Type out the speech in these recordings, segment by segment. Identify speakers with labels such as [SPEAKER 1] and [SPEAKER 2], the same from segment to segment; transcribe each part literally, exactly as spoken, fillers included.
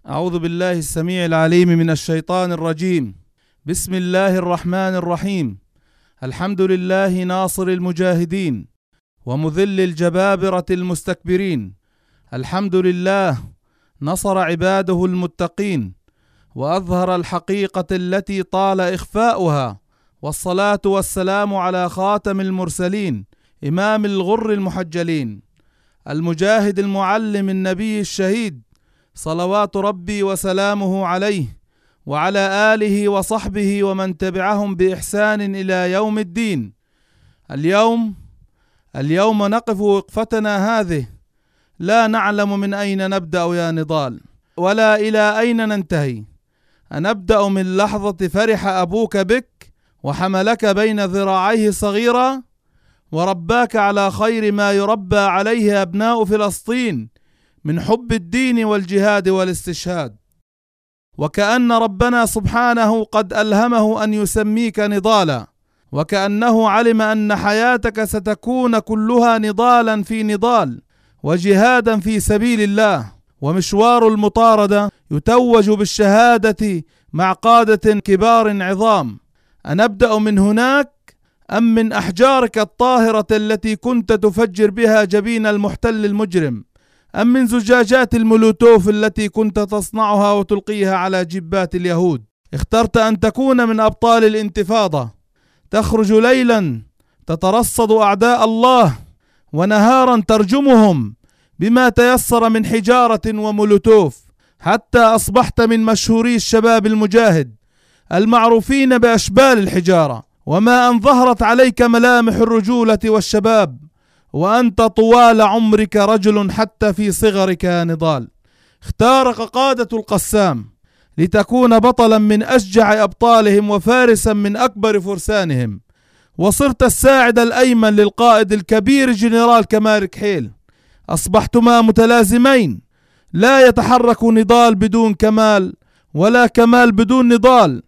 [SPEAKER 1] أعوذ بالله السميع العليم من الشيطان الرجيم. بسم الله الرحمن الرحيم. الحمد لله ناصر المجاهدين ومذل الجبابرة المستكبرين. الحمد لله نصر عباده المتقين وأظهر الحقيقة التي طال إخفاؤها، والصلاة والسلام على خاتم المرسلين إمام الغر المحجلين المجاهد المعلم النبي الشهيد، صلوات ربي وسلامه عليه وعلى آله وصحبه ومن تبعهم بإحسان إلى يوم الدين. اليوم اليوم نقف وقفتنا هذه لا نعلم من أين نبدأ يا نضال، ولا إلى أين ننتهي. أنبدأ من لحظة فرح أبوك بك وحملك بين ذراعيه صغيرا ورباك على خير ما يربى عليه أبناء فلسطين من حب الدين والجهاد والاستشهاد، وكأن ربنا سبحانه قد ألهمه أن يسميك نضالا، وكأنه علم أن حياتك ستكون كلها نضالا في نضال وجهادا في سبيل الله، ومشوار المطاردة يتوج بالشهادة مع قادة كبار عظام. أنبدأ من هناك أم من أحجارك الطاهرة التي كنت تفجر بها جبين المحتل المجرم، أم من زجاجات المولوتوف التي كنت تصنعها وتلقيها على جبات اليهود؟ اخترت أن تكون من أبطال الانتفاضة، تخرج ليلا تترصد أعداء الله ونهارا ترجمهم بما تيسر من حجارة ومولوتوف، حتى أصبحت من مشهوري الشباب المجاهد المعروفين بأشبال الحجارة، وما أن ظهرت عليك ملامح الرجولة والشباب وأنت طوال عمرك رجل حتى في صغرك يا نضال. اختارك قادة القسام لتكون بطلا من أشجع أبطالهم وفارسا من أكبر فرسانهم، وصرت الساعد الأيمن للقائد الكبير جنرال كمال كحيل. أصبحتما متلازمين، لا يتحرك نضال بدون كمال ولا كمال بدون نضال،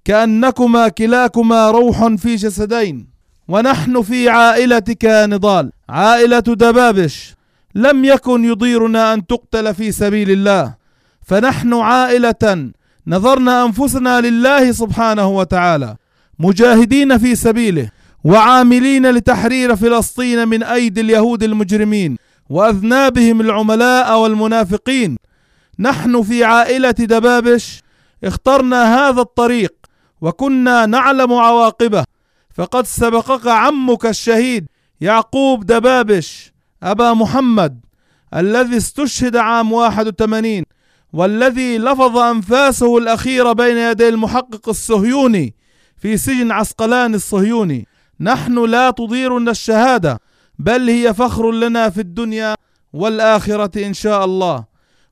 [SPEAKER 1] كأنكما كلاكما روح في جسدين. ونحن في عائلتك يا نضال، عائلة دبابش، لم يكن يضيرنا أن تقتل في سبيل الله، فنحن عائلة نظرنا أنفسنا لله سبحانه وتعالى مجاهدين في سبيله وعاملين لتحرير فلسطين من أيدي اليهود المجرمين وأذنابهم العملاء والمنافقين. نحن في عائلة دبابش اخترنا هذا الطريق وكنا نعلم عواقبه، فقد سبقك عمك الشهيد يعقوب دبابش أبا محمد الذي استشهد عام واحد وثمانين، والذي لفظ أنفاسه الأخيرة بين يدي المحقق الصهيوني في سجن عسقلان الصهيوني. نحن لا تضيرنا الشهادة، بل هي فخر لنا في الدنيا والآخرة إن شاء الله،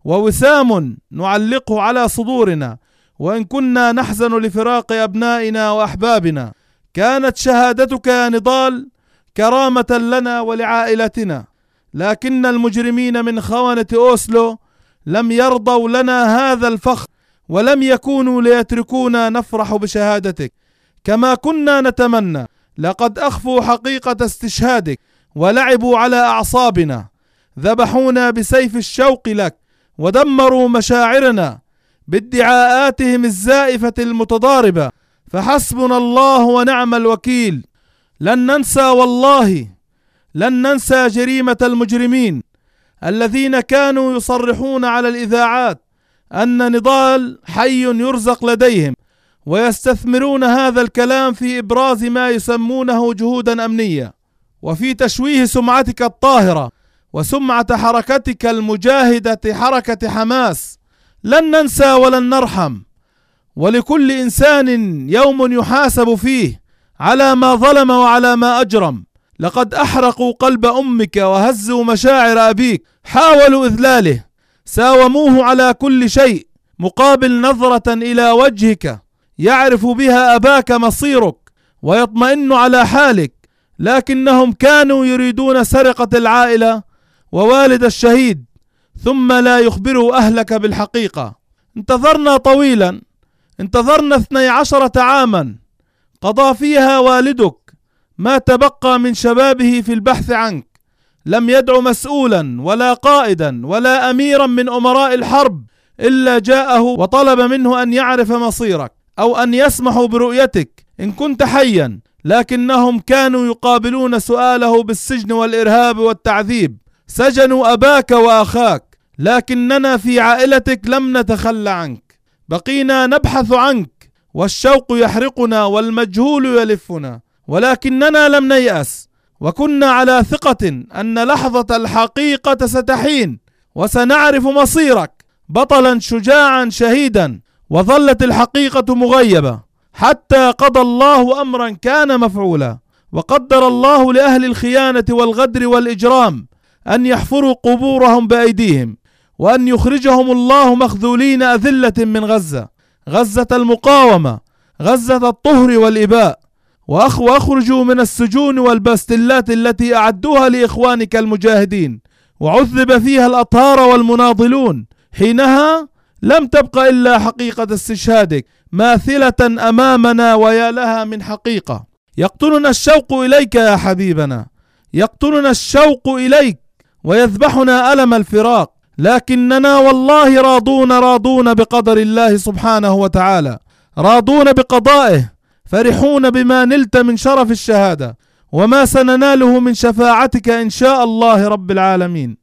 [SPEAKER 1] ووسام نعلقه على صدورنا وإن كنا نحزن لفراق أبنائنا وأحبابنا. كانت شهادتك يا نضال كرامة لنا ولعائلتنا، لكن المجرمين من خونة أوسلو لم يرضوا لنا هذا الفخر ولم يكونوا ليتركونا نفرح بشهادتك كما كنا نتمنى. لقد أخفوا حقيقة استشهادك ولعبوا على أعصابنا، ذبحونا بسيف الشوق لك ودمروا مشاعرنا بادعاءاتهم الزائفة المتضاربة، فحسبنا الله ونعم الوكيل. لن ننسى والله لن ننسى جريمة المجرمين الذين كانوا يصرحون على الإذاعات أن نضال حي يرزق لديهم، ويستثمرون هذا الكلام في إبراز ما يسمونه جهودا أمنية وفي تشويه سمعتك الطاهرة وسمعة حركتك المجاهدة حركة حماس. لن ننسى ولن نرحم، ولكل إنسان يوم يحاسب فيه على ما ظلم وعلى ما أجرم. لقد أحرقوا قلب أمك وهزوا مشاعر أبيك، حاولوا إذلاله، ساوموه على كل شيء مقابل نظرة إلى وجهك يعرف بها أباك مصيرك ويطمئن على حالك، لكنهم كانوا يريدون سرقة العائلة ووالد الشهيد ثم لا يخبروا أهلك بالحقيقة. انتظرنا طويلا، انتظرنا اثني عشرة عاما قضى فيها والدك ما تبقى من شبابه في البحث عنك، لم يدع مسؤولا ولا قائدا ولا أميرا من أمراء الحرب إلا جاءه وطلب منه أن يعرف مصيرك أو أن يسمحوا برؤيتك إن كنت حيا، لكنهم كانوا يقابلون سؤاله بالسجن والإرهاب والتعذيب. سجنوا أباك وأخاك، لكننا في عائلتك لم نتخلى عنك، بقينا نبحث عنك، والشوق يحرقنا والمجهول يلفنا، ولكننا لم نيأس، وكنا على ثقة أن لحظة الحقيقة ستحين وسنعرف مصيرك بطلا شجاعا شهيدا. وظلت الحقيقة مغيبة حتى قضى الله أمرا كان مفعولا، وقدر الله لأهل الخيانة والغدر والإجرام أن يحفروا قبورهم بأيديهم، وأن يخرجهم الله مخذولين أذلة من غزة، غزة المقاومة، غزة الطهر والإباء، وأخرجوا من السجون والباستلات التي أعدوها لإخوانك المجاهدين، وعذب فيها الأطهار والمناضلون. حينها لم تبق إلا حقيقة استشهادك ماثلة أمامنا، ويا لها من حقيقة. يقتلنا الشوق إليك يا حبيبنا، يقتلنا الشوق إليك ويذبحنا ألم الفراق، لكننا والله راضون راضون بقدر الله سبحانه وتعالى، راضون بقضائه، فرحون بما نلت من شرف الشهادة وما سنناله من شفاعتك إن شاء الله رب العالمين.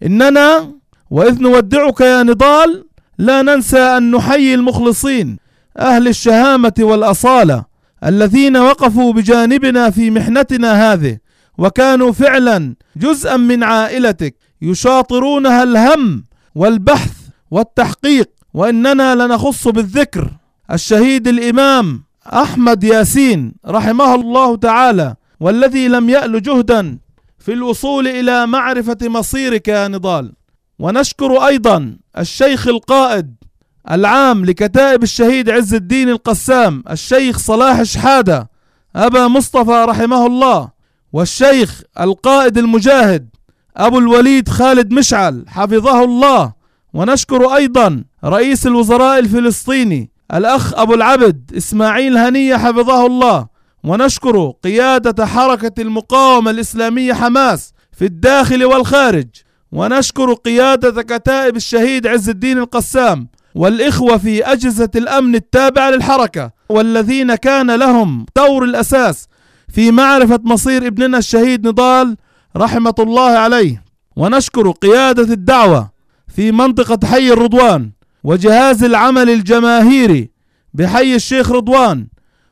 [SPEAKER 1] إننا وإذ نودعك يا نضال لا ننسى أن نحيي المخلصين أهل الشهامة والأصالة الذين وقفوا بجانبنا في محنتنا هذه، وكانوا فعلا جزءا من عائلتك يشاطرونها الهم والبحث والتحقيق. وإننا لنخص بالذكر الشهيد الإمام أحمد ياسين رحمه الله تعالى، والذي لم يأل جهدا في الوصول إلى معرفة مصيرك يا نضال. ونشكر أيضا الشيخ القائد العام لكتائب الشهيد عز الدين القسام الشيخ صلاح شحادة أبا مصطفى رحمه الله، والشيخ القائد المجاهد أبو الوليد خالد مشعل حفظه الله. ونشكر أيضا رئيس الوزراء الفلسطيني الأخ أبو العبد إسماعيل هنية حفظه الله. ونشكر قيادة حركة المقاومة الإسلامية حماس في الداخل والخارج. ونشكر قيادة كتائب الشهيد عز الدين القسام والإخوة في أجهزة الأمن التابعة للحركة، والذين كان لهم دور الأساس في معرفة مصير ابننا الشهيد نضال رحمة الله عليه. ونشكر قيادة الدعوة في منطقة حي الرضوان وجهاز العمل الجماهيري بحي الشيخ رضوان.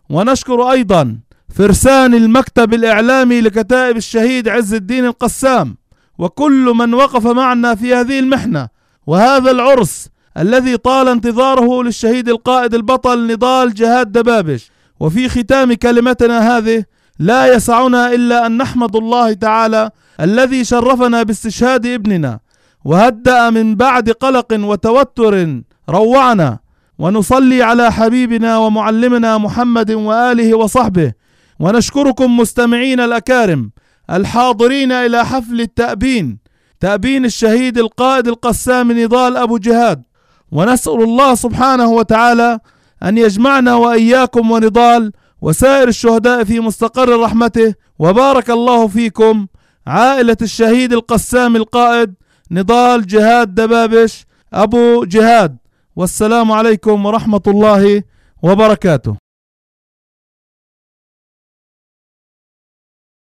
[SPEAKER 1] ونشكر أيضا فرسان المكتب الإعلامي لكتائب الشهيد عز الدين القسام، وكل من وقف معنا في هذه المحنة وهذا العرس الذي طال انتظاره للشهيد القائد البطل نضال جهاد دبابش. وفي ختام كلمتنا هذه لا يسعنا إلا أن نحمد الله تعالى الذي شرفنا باستشهاد ابننا وهدأ من بعد قلق وتوتر روعنا، ونصلي على حبيبنا ومعلمنا محمد وآله وصحبه. ونشكركم مستمعين الأكارم الحاضرين إلى حفل التأبين، تأبين الشهيد القائد القسام نضال أبو جهاد. ونسأل الله سبحانه وتعالى أن يجمعنا وإياكم ونضال وسائر الشهداء في مستقر رحمته. وبارك الله فيكم عائلة الشهيد القسام القائد نضال جهاد دبابش أبو جهاد، والسلام عليكم ورحمة الله وبركاته.